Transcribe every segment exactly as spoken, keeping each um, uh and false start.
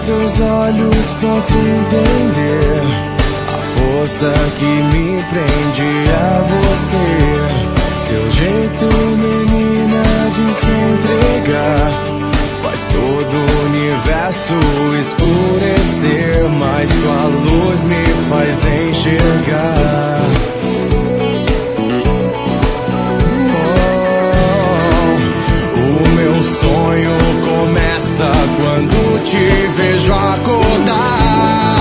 seus olhos posso entender a força que me prende a você. Seu jeito, menina, de se entregar faz todo o universo escurecer, mas sua luz me faz enxergar. Oh, o meu sonho começa quando te vejo acordar.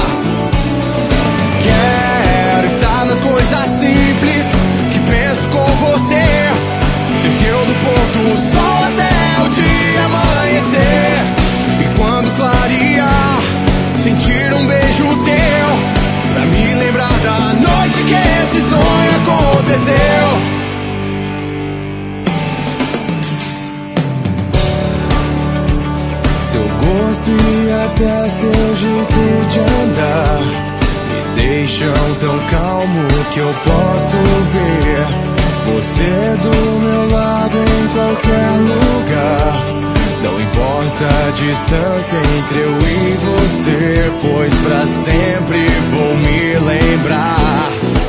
Quero estar nas coisas simples que penso com você, ser teu do pôr do sol até o dia amanhecer. E quando clarear, sentir um beijo teu, pra me lembrar da noite que esse sonho aconteceu. Seu gosto e até seu jeito de andar me deixam tão calmo que eu posso ver você do meu lado em qualquer lugar. Não importa a distância entre eu e você, pois pra sempre vou me lembrar.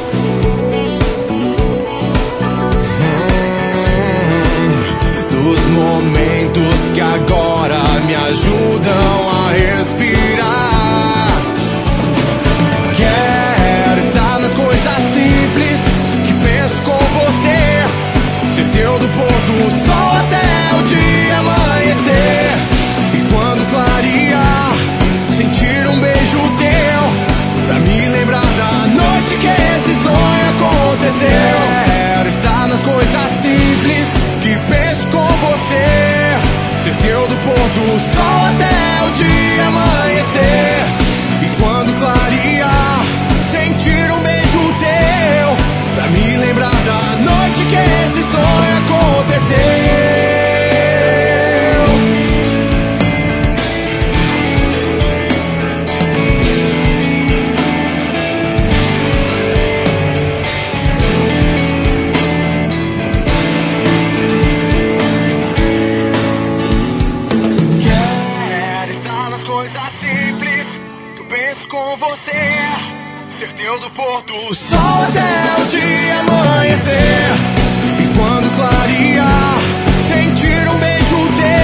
hum, Dos momentos que agora me ajudam a respirar. Quero estar nas coisas simples que penso com você, ser teu do pôr do sol até o dia amanhecer. E quando clarear, sentir um beijo teu, pra me lembrar da noite que esse sonho aconteceu. Quero estar nas coisas simples que penso com você, ser teu do pôr do sol até o dia amanhecer. E quando clarear, sentir um beijo teu, pra me lembrar da noite que esse sonho aconteceu. Quero estar nas coisas simples que eu penso com você, ser teu do pôr do sol até o dia amanhecer. E quando clarear, sentir um beijo teu,